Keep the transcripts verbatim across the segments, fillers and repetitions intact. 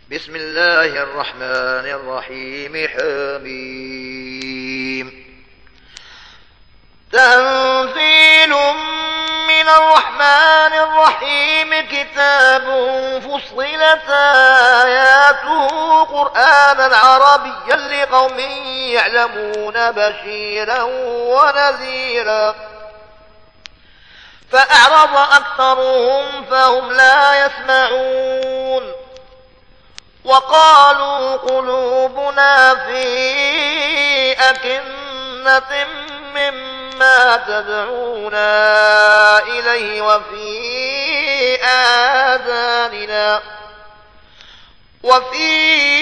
بسم الله الرحمن الرحيم. حميم. تنزيل من الرحمن الرحيم. كتاب فصلت آياته قرآنا عربيا لقوم يعلمون بشيرا ونذيرا فأعرض أكثرهم فهم لا يسمعون وقالوا قلوبنا في أكنة مما تدعونا إليه وفي آذاننا وفي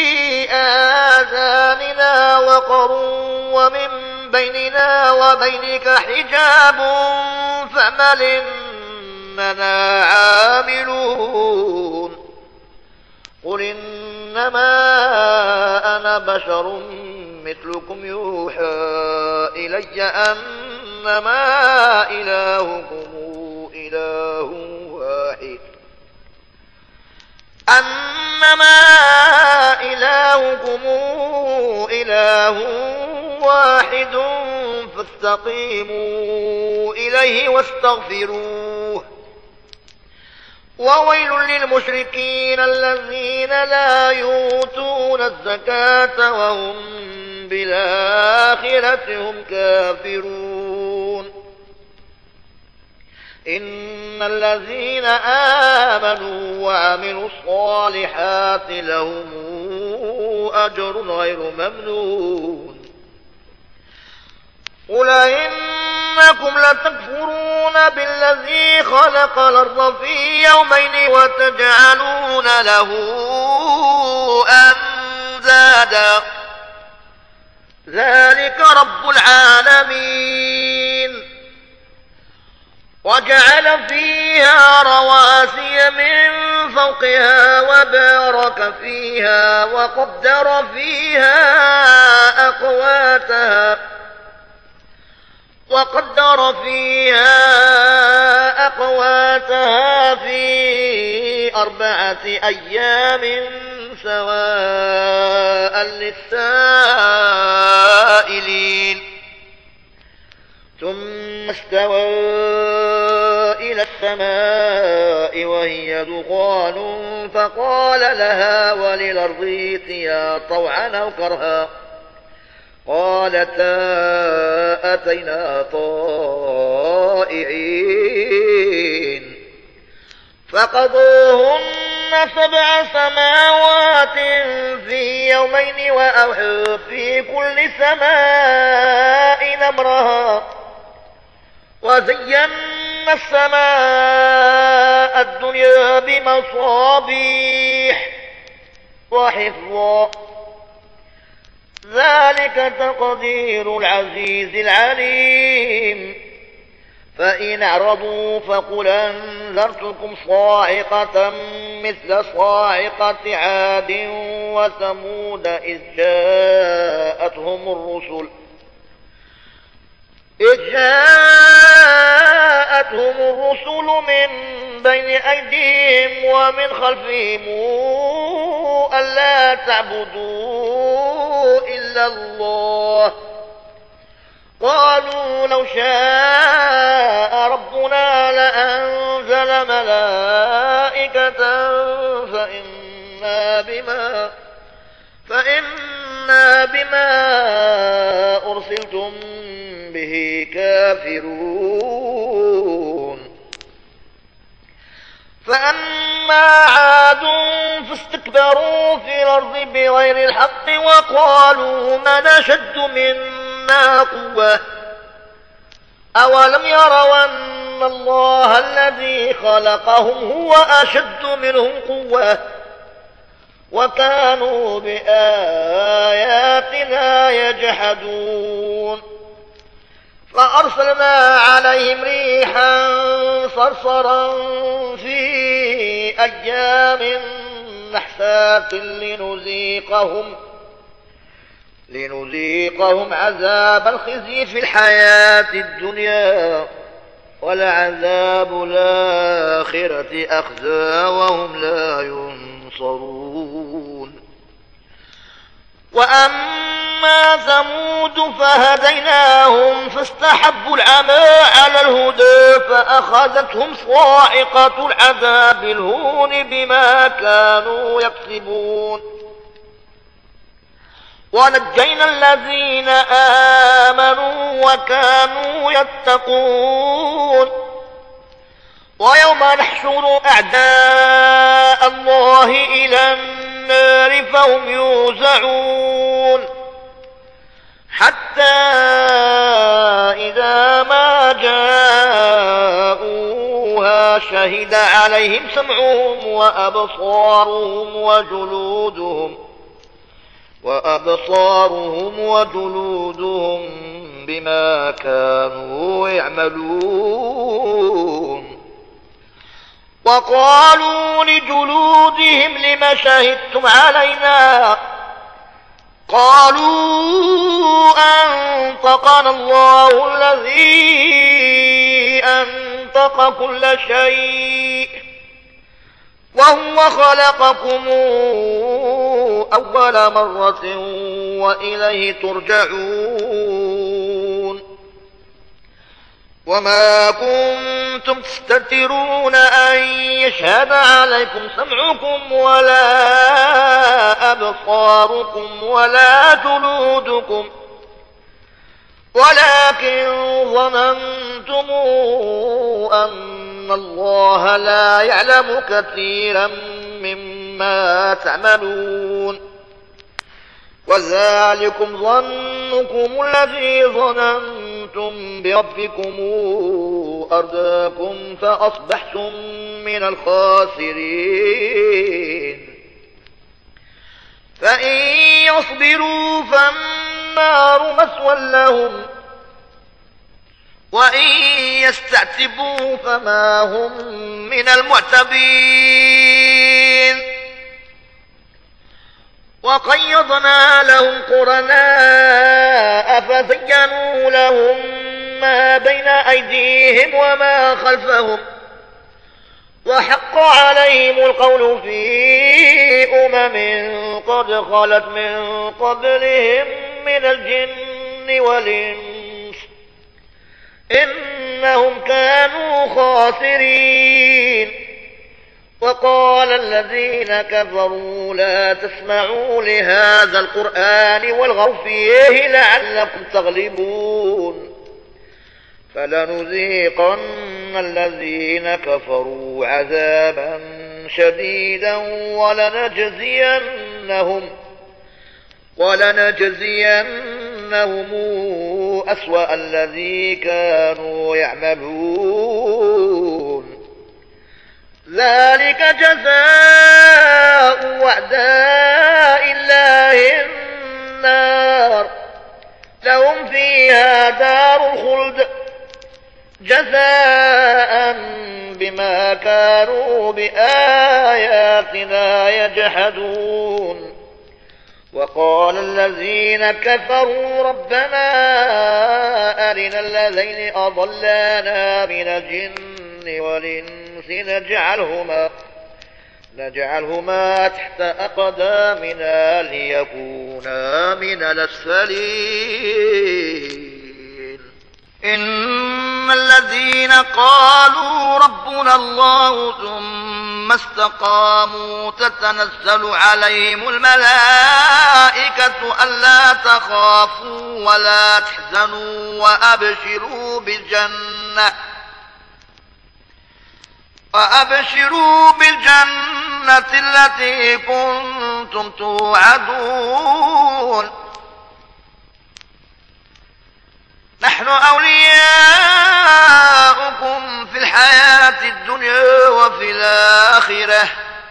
آذاننا وقر ومن بيننا وبينك حجاب فمل إننا عاملون. قل إنما أنا بشر مثلكم يوحى إلي أنما إلهكم إله واحد أنما إلهكم إله واحد فاستقيموا إليه واستغفروه. وويل للمشركين الذين لا يؤتون الزكاة وهم بالآخرة هم كافرون. إن الذين آمنوا وعملوا الصالحات لهم أجر غير ممنون. قل إنكم لتكفرون بالذي خلق الأرض في يومين وتجعلون له أندادا ذلك رب العالمين. وجعل فيها رواسي من فوقها وبارك فيها وقدر فيها أقواتها وقدر فيها أقواتها في أربعة أيام سواء للسائلين. ثم استوى إلى السماء وهي دخان فقال لها وللأرض ائتيا طوعا أو كرها قالتا أتينا طائعين. فقضوهن سبع سماوات في يومين وأوحى في كل سماء أمرها وزينا السماء الدنيا بمصابيح وحفظا ذلك تقدير العزيز العليم. فإن أعرضوا فقل أنذرتكم صاعقة مثل صاعقة عاد وثمود إذ جاءتهم الرسل إذ جاءتهم الرسل من بين أيديهم ومن خلفهم ألا تعبدوا إلا الله قالوا لو شاء ربنا لأنزل ملائكة فإنا بما فإنا بما أرسلتم به كافرون. فأما عاد فاستكبروا في الأرض بغير الحق وقالوا من أشد منا قوة أولم يروا أن الله الذي خلقهم هو أشد منهم قوة وكانوا بآياتنا يجحدون. فأرسلنا عليهم ريحا صرصرا في أيام نحسات لنذيقهم لنذيقهم عذاب الخزي في الحياة الدنيا ولعذاب الآخرة أخزى وهم لا ينصرون. وأما ثمود فهديناهم فاستحبوا العمى على الهدى فأخذتهم صاعقة العذاب الهون بما كانوا يكسبون ونجينا الذين آمنوا وكانوا يتقون ويوم نحشر أعداء الله إلى النار فهم يوزعون حتى إذا ما جاءوها شهد عليهم سمعهم وأبصارهم وجلودهم وأبصارهم وجلودهم بما كانوا يعملون وقالوا لجلودهم لم شهدتم علينا قالوا أنطقنا الله الذي أنطق كل شيء وهو خلقكم أول مرة وإليه ترجعون وما كنتم تستترون أن يشهد عليكم سمعكم ولا أبصاركم ولا جلودكم ولكن ظننتم أن الله لا يعلم كثيرا مما تعملون وذلكم ظنكم الذي ظننتم بربكم أرداكم فأصبحتم من الخاسرين فإن يصبروا فالنار مثوى لهم وإن يستعتبوا فما هم من المعتبين وقيضنا لهم قرناء فزينوا لهم ما بين أيديهم وما خلفهم وحق عليهم القول في أمم قد خلت من قبلهم من الجن والإنس إنهم كانوا خاسرين وقال الذين كفروا لا تسمعوا لهذا القرآن والغوا فيه لعلكم تغلبون فلنذيقن الذين كفروا عذابا شديدا ولنجزينهم ولنجزينهم أسوأ الذي كانوا يعملون ذلك جزاء أعداء الله النار لهم فيها دار الخلد جزاء بما كانوا بآياتنا يجحدون وقال الذين كفروا ربنا أرنا الذين أضلانا من الجن والإنس نجعلهما نجعلهما تحت أقدامنا ليكونا من الأسفلين إن الذين قالوا ربنا الله ثم استقاموا تتنزل عليهم الملائكة ألا تخافوا ولا تحزنوا وأبشروا بالجنة وأبشروا بالجنة التي كنتم توعدون نحن أولياؤكم في الحياة الدنيا وفي الآخرة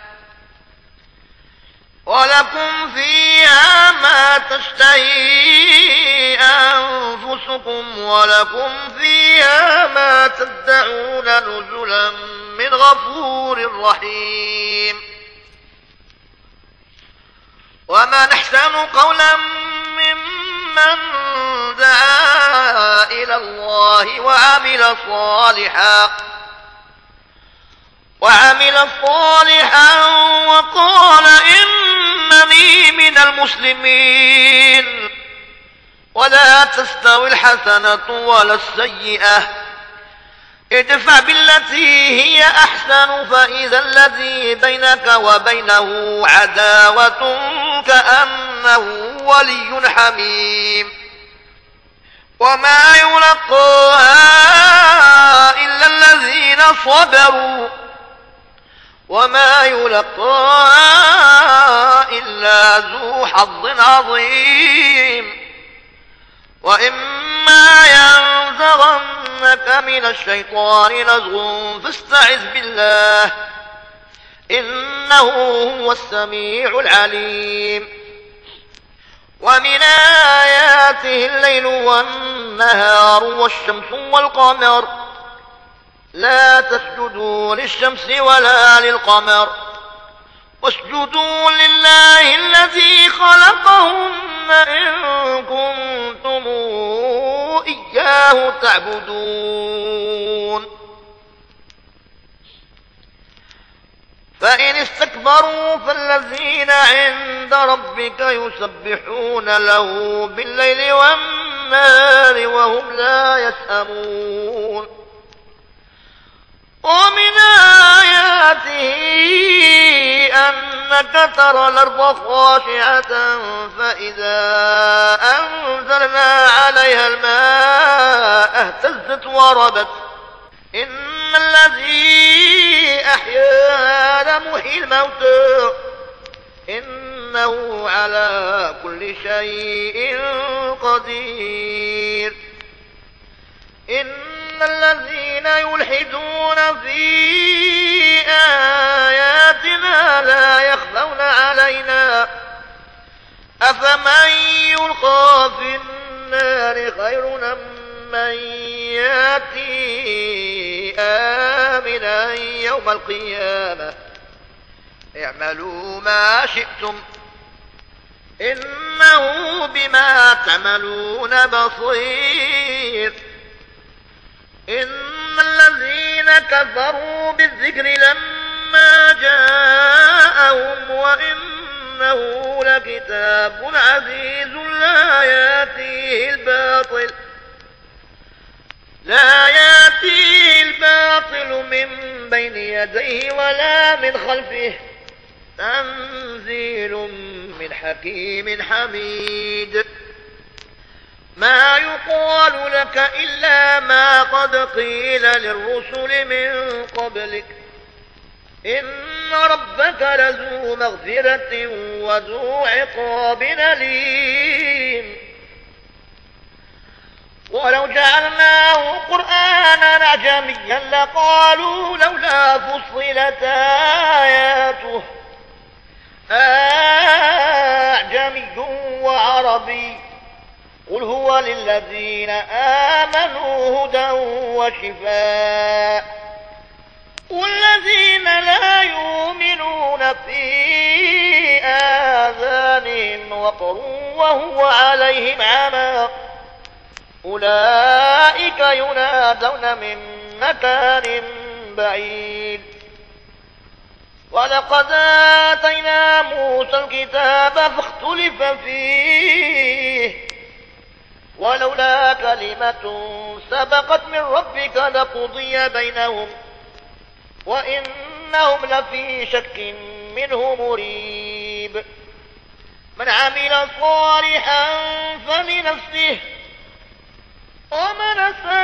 ولكم فيها ما تشتهي أنفسكم ولكم فيها ما تدعون نزلا من غفور رحيم ومن أحسن قولا ممن دعا إلى الله وعمل صالحا وعمل صالحا وقال إنني من من المسلمين ولا تستوي الحسنة ولا السيئة ادفع بالتي هي أحسن فإذا الذي بينك وبينه عداوة كأنه ولي حميم وما يلقاها إلا الذين صبروا وما يلقاها إلا ذو حظ عظيم وإما ينزغنك من الشيطان نزغ فاستعذ بالله إنه هو السميع العليم ومن آياته الليل والنهار والشمس والقمر لا تسجدوا للشمس ولا للقمر واسجدوا لله الذي خلقهن إن كنتم إياه تعبدون فإن استكبروا فالذين عند ربك يسبحون له بالليل والنهار وهم لا يسأمون ومن آياته أنك ترى الأرض خاشعة فإذا أنزلنا عليها الماء اهتزت وربت إن الذي أحياها لمحيي الموتى إنه على كل شيء قدير إن الذين يلحدون في آياتنا لا يخفون علينا أفمن يلقى في النار خير من ياتي آمنا يوم القيامة اعملوا ما شئتم إنه بما تعملون بصير إن الذين كفروا بالذكر لما جاءهم وإنه لكتاب عزيز لا يأتيه الباطل لا يأتيه الباطل من بين يديه ولا من خلفه تنزيل من حكيم حميد ما يقال لك إلا ما قد قيل للرسل من قبلك إن ربك لذو مغفرة وذو عقاب أليم ولو جعلناه قرآنا أعجميا لقالوا لولا فصلت آياته أعجمي وعربي قل هو للذين آمنوا هدى وشفاء والذين لا يؤمنون في آذانهم وقر وهو عليهم عمى أولئك ينادون من مكان بعيد ولقد آتينا موسى الكتاب فاختلف فيه ولولا كلمة سبقت من ربك لقضي بينهم وإنهم لفي شك منه مريب من عمل صالحا فلنفسه ومن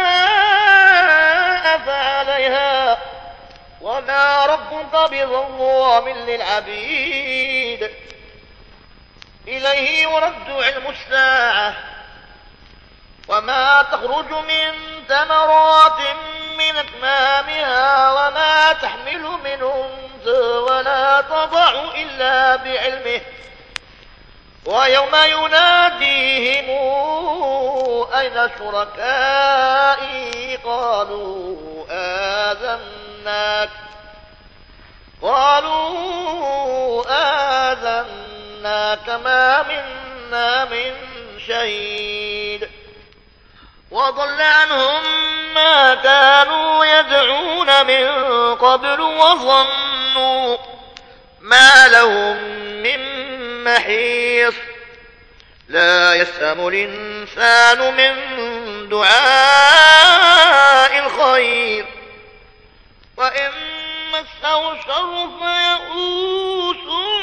أساء فعليها وما ربك بظلام للعبيد إليه يرد علم الساعة وما تخرج من ثمرات من أكمامها وما تحمل من أنثى ولا تضع إلا بعلمه ويوم يناديهم أين شركائي قالوا آذناك قالوا آذناك ما منا من شهيد وضل عنهم ما كانوا يدعون من قبل وظنوا ما لهم من محيص لا يسأم الإنسان من دعاء الخير وإن مسه الشر فيئوس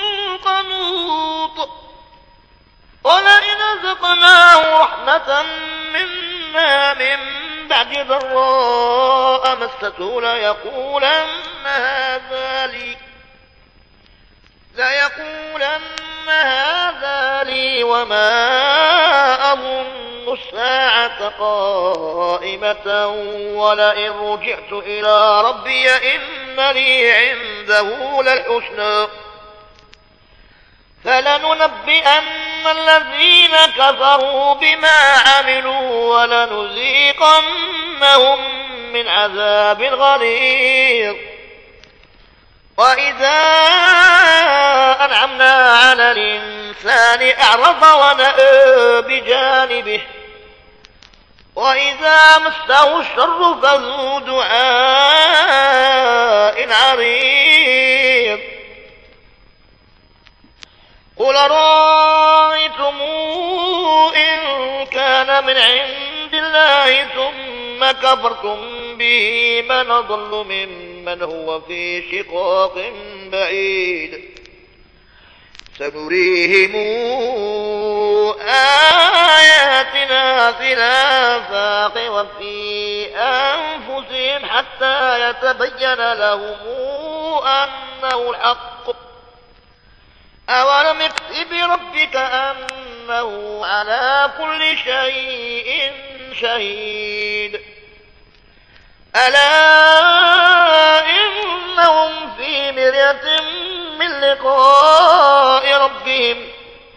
قنوط ولئن أذقناه رحمة منا من بعد ضراء مسته ليقولن هذا لي ليقولن هذا لي وما أظن الساعة قائمة ولئن رجعت إلى ربي إن لي عنده للحسنى فلننبئن الذين كفروا بما عملوا ولنذيقنهم من عذاب غليظ وإذا أنعمنا على الإنسان أعرض ونأى بجانبه وإذا مسه الشر فذو دعاء عريض قل رأيتم إن كان من عند الله ثم كفرتم به من أضل ممن هو في شقاق بعيد سنريهم آياتنا في الآفاق وفي أنفسهم حتى يتبين لهم أنه الحق أولم يكف بربك أنه على كل شيء شهيد ألا إنهم في مرية من لقاء ربهم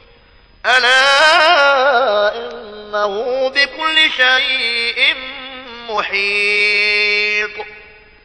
ألا إنه بكل شيء محيط